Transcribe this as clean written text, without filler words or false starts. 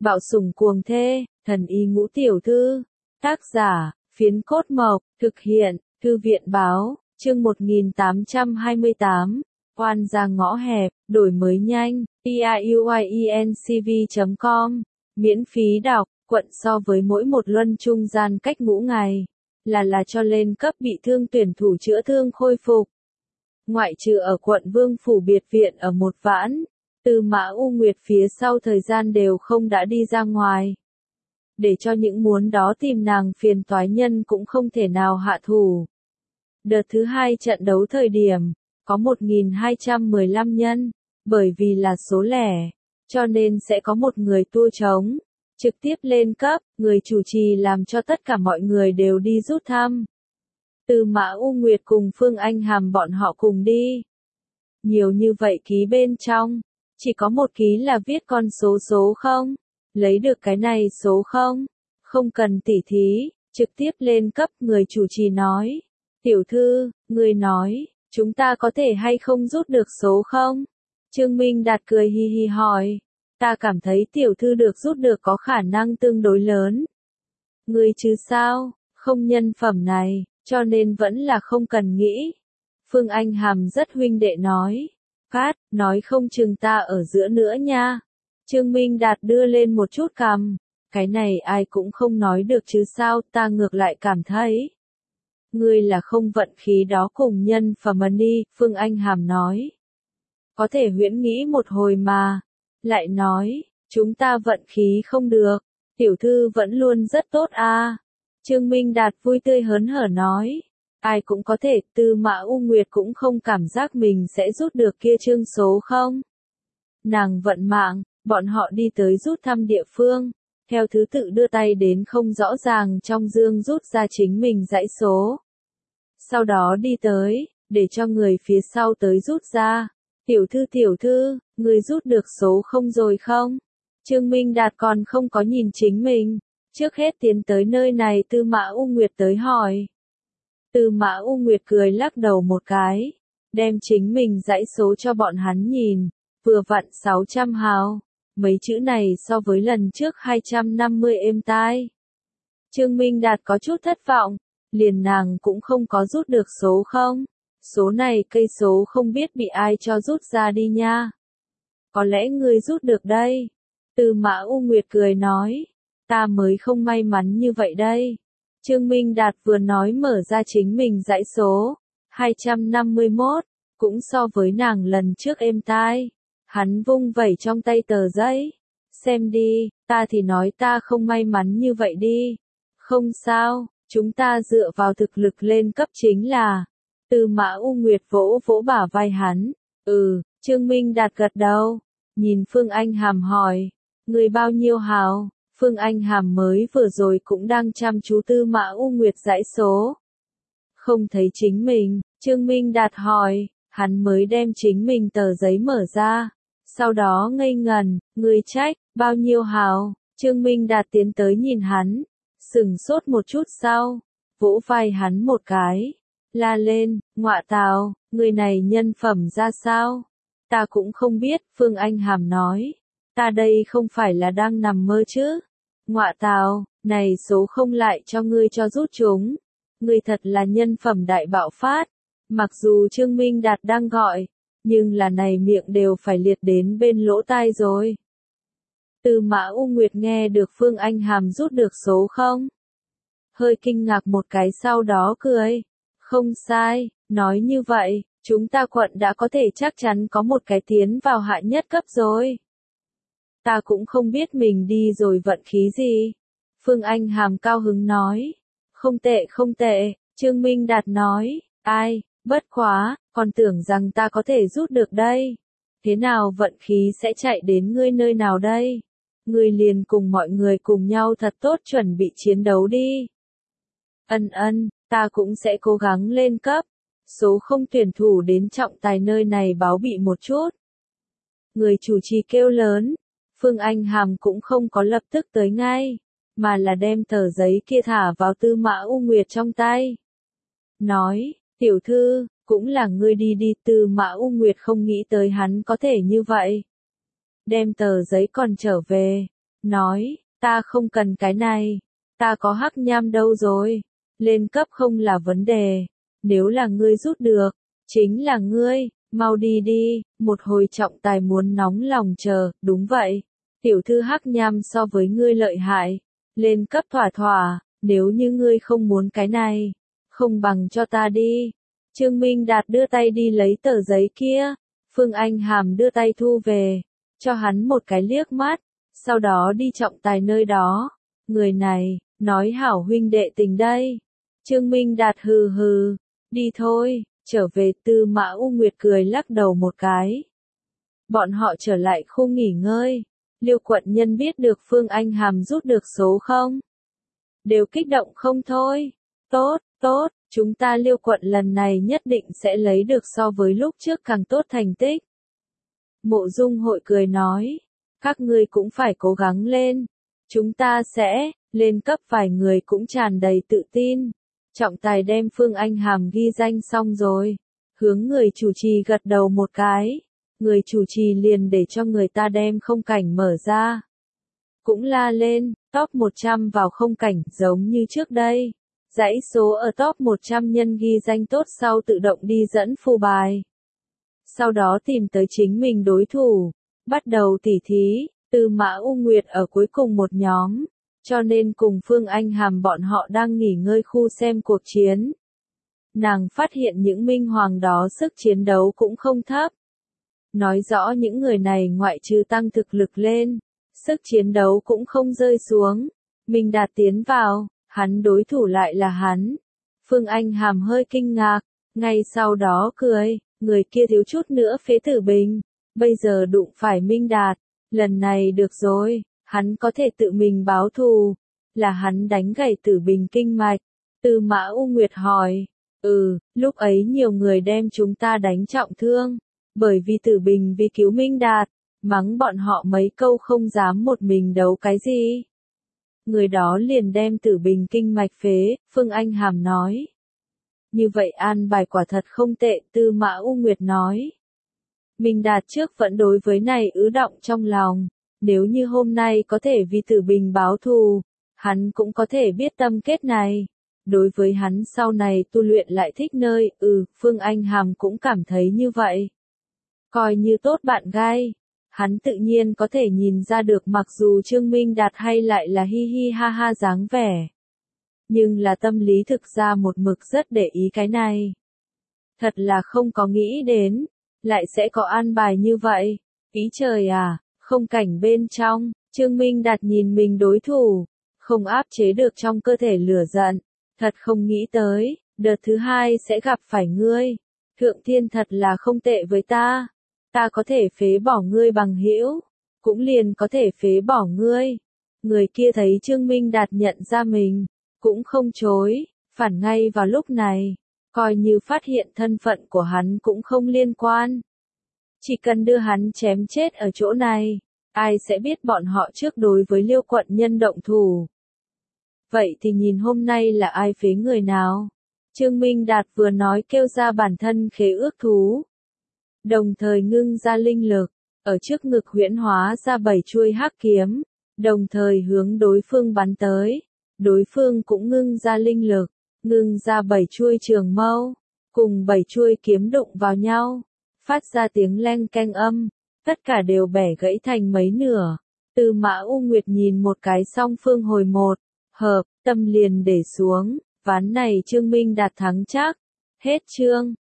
Bạo sủng cuồng thê, thần y ngũ tiểu thư. Tác giả, Phiến Cốt Mộc, thực hiện, Thư viện Báo, chương 1828. Oan ra ngõ hẹp, đổi mới nhanh, piuiencv.com, miễn phí đọc, quận so với mỗi một luân trung gian cách ngũ ngày, là cho lên cấp bị thương tuyển thủ chữa thương khôi phục. Ngoại trừ ở quận Vương Phủ biệt viện ở một vãn, Tư Mã U Nguyệt phía sau thời gian đều không đã đi ra ngoài. Để cho những muốn đó tìm nàng phiền toái nhân cũng không thể nào hạ thủ. Đợt thứ hai trận đấu thời điểm, có 1.215 nhân, bởi vì là số lẻ, cho nên sẽ có một người tua trống, trực tiếp lên cấp, người chủ trì làm cho tất cả mọi người đều đi rút thăm. Tư Mã U Nguyệt cùng Phương Anh Hàm bọn họ cùng đi. Nhiều như vậy ký bên trong, chỉ có một ký là viết con số không, lấy được cái này số không cần tỉ thí, trực tiếp lên cấp, người chủ trì nói. Tiểu thư, người nói, chúng ta có thể hay không rút được số không? Trương Minh Đạt cười hi hi hỏi. Ta cảm thấy tiểu thư được rút được có khả năng tương đối lớn. Người chứ sao, không nhân phẩm này, cho nên vẫn là không cần nghĩ. Phương Anh Hàm rất huynh đệ nói. Phát, nói không chừng ta ở giữa nữa nha. Trương Minh Đạt đưa lên một chút cằm. Cái này ai cũng không nói được chứ sao, ta ngược lại cảm thấy. Ngươi là không vận khí đó cùng nhân phẩm đi, Phương Anh Hàm nói. Có thể huyễn nghĩ một hồi mà. Lại nói, chúng ta vận khí không được, tiểu thư vẫn luôn rất tốt à. Trương Minh Đạt vui tươi hớn hở nói. Ai cũng có thể, Tư Mã U Nguyệt cũng không cảm giác mình sẽ rút được kia chương số không. Nàng vận mạng, bọn họ đi tới rút thăm địa phương, theo thứ tự đưa tay đến không rõ ràng trong dương rút ra chính mình dãy số. Sau đó đi tới, để cho người phía sau tới rút ra. Tiểu thư, người rút được số không rồi không? Trương Minh Đạt còn không có nhìn chính mình. Trước hết tiến tới nơi này Tư Mã U Nguyệt tới hỏi. Tư Mã U Nguyệt cười lắc đầu một cái, đem chính mình dãy số cho bọn hắn nhìn, vừa vặn 600 hào, mấy chữ này so với lần trước 250 êm tai. Trương Minh Đạt có chút thất vọng, liền nàng cũng không có rút được số không, số này cây số không biết bị ai cho rút ra đi nha. Có lẽ ngươi rút được đây. Tư Mã U Nguyệt cười nói, ta mới không may mắn như vậy đây. Trương Minh Đạt vừa nói mở ra chính mình dãy số, 251, cũng so với nàng lần trước êm tai. Hắn vung vẩy trong tay tờ giấy. Xem đi, ta thì nói ta không may mắn như vậy đi. Không sao, chúng ta dựa vào thực lực lên cấp chính là. Tư Mã U Nguyệt vỗ vỗ bả vai hắn. Trương Minh Đạt gật đầu. Nhìn Phương Anh Hàm hỏi, người bao nhiêu hào? Phương Anh Hàm mới vừa rồi cũng đang chăm chú Tư Mã U Nguyệt dãy số. Không thấy chính mình, Trương Minh Đạt hỏi, hắn mới đem chính mình tờ giấy mở ra. Sau đó ngây ngần, người trách, bao nhiêu hào? Trương Minh Đạt tiến tới nhìn hắn, sửng sốt một chút sau, vỗ vai hắn một cái, la lên, ngọa tào, người này nhân phẩm ra sao? Ta cũng không biết, Phương Anh Hàm nói, ta đây không phải là đang nằm mơ chứ? Ngọa tào, này số không lại cho ngươi cho rút chúng. Ngươi thật là nhân phẩm đại bạo phát. Mặc dù Trương Minh Đạt đang gọi, nhưng là này miệng đều phải liệt đến bên lỗ tai rồi. Tư Mã U Nguyệt nghe được Phương Anh Hàm rút được số không? Hơi kinh ngạc một cái sau đó cười. Không sai, nói như vậy, chúng ta quận đã có thể chắc chắn có một cái tiến vào hạ nhất cấp rồi. Ta cũng không biết mình đi rồi vận khí gì. Phương Anh Hàm cao hứng nói. Không tệ, Trương Minh Đạt nói. Ai, bất quá, còn tưởng rằng ta có thể rút được đây. Thế nào vận khí sẽ chạy đến ngươi nơi nào đây? Ngươi liền cùng mọi người cùng nhau thật tốt chuẩn bị chiến đấu đi. Ta cũng sẽ cố gắng lên cấp. Số không tuyển thủ đến trọng tài nơi này báo bị một chút. Người chủ trì kêu lớn. Phương Anh Hàm cũng không có lập tức tới ngay, mà là đem tờ giấy kia thả vào Tư Mã U Nguyệt trong tay. Nói, tiểu thư, cũng là ngươi đi. Tư Mã U Nguyệt không nghĩ tới hắn có thể như vậy. Đem tờ giấy còn trở về, nói, ta không cần cái này, ta có hắc nham đâu rồi, lên cấp không là vấn đề, nếu là ngươi rút được, chính là ngươi, mau đi đi, một hồi trọng tài muốn nóng lòng chờ, đúng vậy, tiểu thư hắc nham so với ngươi lợi hại, lên cấp thỏa thỏa, nếu như ngươi không muốn cái này, không bằng cho ta đi. Trương Minh Đạt đưa tay đi lấy tờ giấy kia, Phương Anh Hàm đưa tay thu về, cho hắn một cái liếc mắt, sau đó đi trọng tài nơi đó, người này, nói hảo huynh đệ tình đây. Trương Minh Đạt hừ hừ, đi thôi, trở về. Tư Mã U Nguyệt cười lắc đầu một cái. Bọn họ trở lại khu nghỉ ngơi, Liêu quận nhân biết được Phương Anh Hàm rút được số không? Đều kích động không thôi, tốt, tốt, chúng ta Liêu quận lần này nhất định sẽ lấy được so với lúc trước càng tốt thành tích. Mộ Dung Hội cười nói, các ngươi cũng phải cố gắng lên, chúng ta sẽ lên cấp. Vài người cũng tràn đầy tự tin. Trọng tài đem Phương Anh Hàm ghi danh xong rồi, hướng người chủ trì gật đầu một cái, người chủ trì liền để cho người ta đem không cảnh mở ra. Cũng la lên, top 100 vào không cảnh, giống như trước đây. Dãy số ở top 100 nhân ghi danh tốt sau tự động đi dẫn phù bài. Sau đó tìm tới chính mình đối thủ, bắt đầu tỉ thí. Tư Mã U Nguyệt ở cuối cùng một nhóm, cho nên cùng Phương Anh Hàm bọn họ đang nghỉ ngơi khu xem cuộc chiến. Nàng phát hiện những minh hoàng đó sức chiến đấu cũng không thấp. Nói rõ những người này ngoại trừ tăng thực lực lên, sức chiến đấu cũng không rơi xuống. Minh Đạt tiến vào, hắn đối thủ lại là hắn. Phương Anh Hàm hơi kinh ngạc, ngay sau đó cười, người kia thiếu chút nữa phế Tử Bình, bây giờ đụng phải Minh Đạt, lần này được rồi, hắn có thể tự mình báo thù, là hắn đánh gãy Tử Bình kinh mạch. Tư Mã U Nguyệt hỏi, lúc ấy nhiều người đem chúng ta đánh trọng thương, bởi vì Tử Bình vì cứu Minh Đạt, mắng bọn họ mấy câu không dám một mình đấu cái gì. Người đó liền đem Tử Bình kinh mạch phế, Phương Anh Hàm nói. Như vậy an bài quả thật không tệ, Tư Mã U Nguyệt nói. Minh Đạt trước vẫn đối với này ứ động trong lòng, nếu như hôm nay có thể vì Tử Bình báo thù, hắn cũng có thể biết tâm kết này. Đối với hắn sau này tu luyện lại thích nơi, Phương Anh Hàm cũng cảm thấy như vậy. Coi như tốt bạn gai, hắn tự nhiên có thể nhìn ra được mặc dù Trương Minh Đạt hay lại là hi hi ha ha dáng vẻ. Nhưng là tâm lý thực ra một mực rất để ý cái này. Thật là không có nghĩ đến, lại sẽ có an bài như vậy. Ý trời à, không cảnh bên trong, Trương Minh Đạt nhìn mình đối thủ, không áp chế được trong cơ thể lửa giận. Thật không nghĩ tới, đợt thứ hai sẽ gặp phải ngươi. Thượng Thiên thật là không tệ với ta. Ta có thể phế bỏ ngươi bằng hữu, cũng liền có thể phế bỏ ngươi. Người kia thấy Trương Minh Đạt nhận ra mình, cũng không chối, phản ngay vào lúc này, coi như phát hiện thân phận của hắn cũng không liên quan. Chỉ cần đưa hắn chém chết ở chỗ này, ai sẽ biết bọn họ trước đối với Liêu quận nhân động thủ. Vậy thì nhìn hôm nay là ai phế người nào? Trương Minh Đạt vừa nói kêu ra bản thân khế ước thú. Đồng thời ngưng ra linh lực, ở trước ngực huyễn hóa ra 7 chuôi hắc kiếm, đồng thời hướng đối phương bắn tới. Đối phương cũng ngưng ra linh lực, ngưng ra 7 chuôi trường mâu, cùng 7 chuôi kiếm đụng vào nhau, phát ra tiếng leng keng âm, tất cả đều bẻ gãy thành mấy nửa. Tư Mã U Nguyệt nhìn một cái song phương hồi một, hợp, tâm liền để xuống, ván này Trương Minh Đạt thắng chắc. Hết chương.